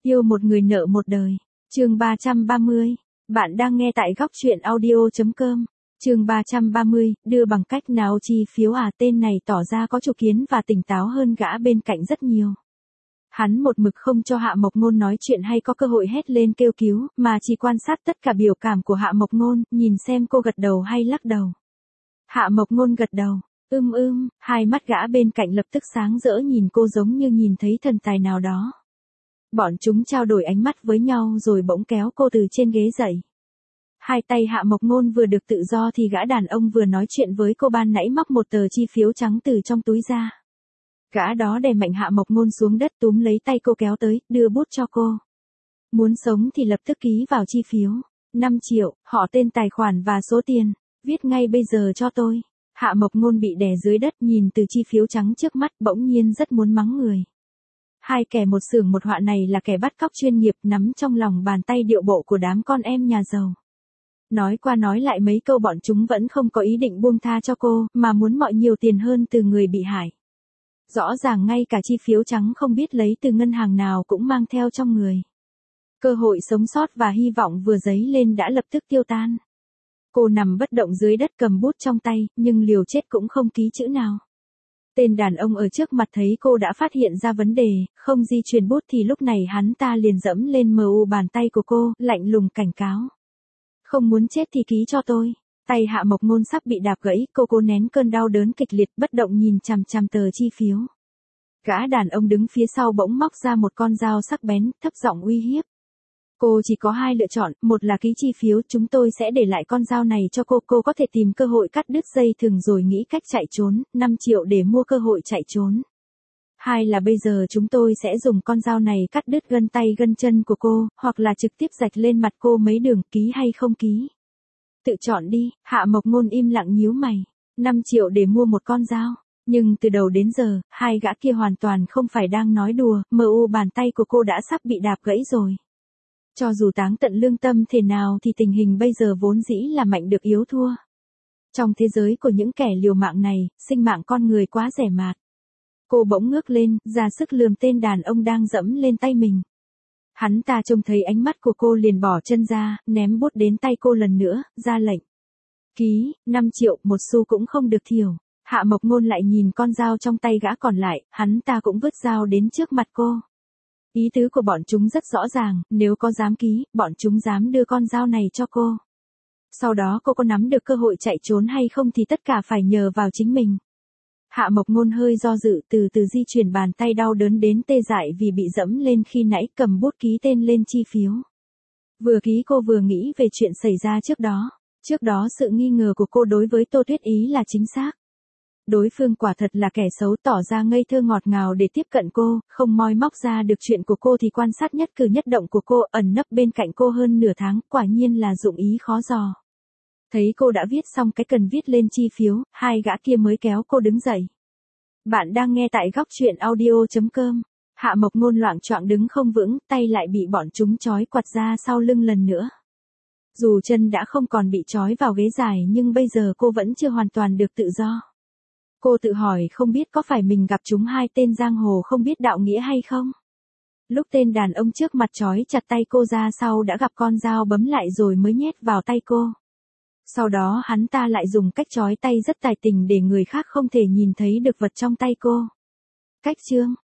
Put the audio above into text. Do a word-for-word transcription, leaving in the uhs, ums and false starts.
Yêu một người nợ một đời. Chương ba trăm ba mươi. Bạn đang nghe tại góc truyện audio chấm com. Chương ba trăm ba mươi, đưa bằng cách nào chi phiếu à, tên này tỏ ra có chủ kiến và tỉnh táo hơn gã bên cạnh rất nhiều. Hắn một mực không cho Hạ Mộc Ngôn nói chuyện hay có cơ hội hét lên kêu cứu, mà chỉ quan sát tất cả biểu cảm của Hạ Mộc Ngôn, nhìn xem cô gật đầu hay lắc đầu. Hạ Mộc Ngôn gật đầu, ưm ưm, hai mắt gã bên cạnh lập tức sáng rỡ nhìn cô giống như nhìn thấy thần tài nào đó. Bọn chúng trao đổi ánh mắt với nhau rồi bỗng kéo cô từ trên ghế dậy. Hai tay Hạ Mộc Ngôn vừa được tự do thì gã đàn ông vừa nói chuyện với cô ban nãy móc một tờ chi phiếu trắng từ trong túi ra. Gã đó đè mạnh Hạ Mộc Ngôn xuống đất, túm lấy tay cô kéo tới, đưa bút cho cô. Muốn sống thì lập tức ký vào chi phiếu. năm triệu, họ tên tài khoản và số tiền. Viết ngay bây giờ cho tôi. Hạ Mộc Ngôn bị đè dưới đất nhìn từ chi phiếu trắng trước mắt, bỗng nhiên rất muốn mắng người. Hai kẻ một xưởng một họa này là kẻ bắt cóc chuyên nghiệp, nắm trong lòng bàn tay điệu bộ của đám con em nhà giàu. Nói qua nói lại mấy câu bọn chúng vẫn không có ý định buông tha cho cô, mà muốn mọi nhiều tiền hơn từ người bị hại. Rõ ràng ngay cả chi phiếu trắng không biết lấy từ ngân hàng nào cũng mang theo trong người. Cơ hội sống sót và hy vọng vừa dấy lên đã lập tức tiêu tan. Cô nằm bất động dưới đất cầm bút trong tay, nhưng liều chết cũng không ký chữ nào. Tên đàn ông ở trước mặt thấy cô đã phát hiện ra vấn đề, không di chuyển bút thì lúc này hắn ta liền dẫm lên mờ u bàn tay của cô, lạnh lùng cảnh cáo. Không muốn chết thì ký cho tôi. Tay Hạ Mộc Ngôn sắp bị đạp gãy, cô cố nén cơn đau đớn kịch liệt, bất động nhìn chằm chằm tờ chi phiếu. Gã đàn ông đứng phía sau bỗng móc ra một con dao sắc bén, thấp giọng uy hiếp. Cô chỉ có hai lựa chọn, một là ký chi phiếu, chúng tôi sẽ để lại con dao này cho cô, cô có thể tìm cơ hội cắt đứt dây thừng rồi nghĩ cách chạy trốn, năm triệu để mua cơ hội chạy trốn. Hai là bây giờ chúng tôi sẽ dùng con dao này cắt đứt gân tay gân chân của cô, hoặc là trực tiếp rạch lên mặt cô mấy đường, ký hay không ký. Tự chọn đi. Hạ Mộc Ngôn im lặng nhíu mày. năm triệu để mua một con dao. Nhưng từ đầu đến giờ, hai gã kia hoàn toàn không phải đang nói đùa, mờ u bàn tay của cô đã sắp bị đạp gãy rồi. Cho dù táng tận lương tâm thế nào thì tình hình bây giờ vốn dĩ là mạnh được yếu thua. Trong thế giới của những kẻ liều mạng này, sinh mạng con người quá rẻ mạt. Cô bỗng ngước lên, ra sức lườm tên đàn ông đang dẫm lên tay mình. Hắn ta trông thấy ánh mắt của cô liền bỏ chân ra, ném bút đến tay cô lần nữa, ra lệnh. Ký, năm triệu, một xu cũng không được thiểu. Hạ Mộc Ngôn lại nhìn con dao trong tay gã còn lại, hắn ta cũng vứt dao đến trước mặt cô. Ý tứ của bọn chúng rất rõ ràng, nếu có dám ký, bọn chúng dám đưa con dao này cho cô. Sau đó cô có nắm được cơ hội chạy trốn hay không thì tất cả phải nhờ vào chính mình. Hạ Mộc Ngôn hơi do dự, từ từ di chuyển bàn tay đau đớn đến tê dại vì bị dẫm lên khi nãy, cầm bút ký tên lên chi phiếu. Vừa ký cô vừa nghĩ về chuyện xảy ra trước đó. Trước đó sự nghi ngờ của cô đối với Tô Tuyết Ý là chính xác. Đối phương quả thật là kẻ xấu, tỏ ra ngây thơ ngọt ngào để tiếp cận cô, không moi móc ra được chuyện của cô thì quan sát nhất cử nhất động của cô, ẩn nấp bên cạnh cô hơn nửa tháng, quả nhiên là dụng ý khó dò. Thấy cô đã viết xong cái cần viết lên chi phiếu, hai gã kia mới kéo cô đứng dậy. Bạn đang nghe tại góc truyện audio chấm com. Hạ Mộc Ngôn loạng choạng đứng không vững, tay lại bị bọn chúng trói quặt ra sau lưng lần nữa. Dù chân đã không còn bị trói vào ghế dài nhưng bây giờ cô vẫn chưa hoàn toàn được tự do. Cô tự hỏi không biết có phải mình gặp chúng hai tên giang hồ không biết đạo nghĩa hay không? Lúc tên đàn ông trước mặt trói chặt tay cô ra sau đã gặp con dao bấm lại rồi mới nhét vào tay cô. Sau đó hắn ta lại dùng cách trói tay rất tài tình để người khác không thể nhìn thấy được vật trong tay cô. Cách chương,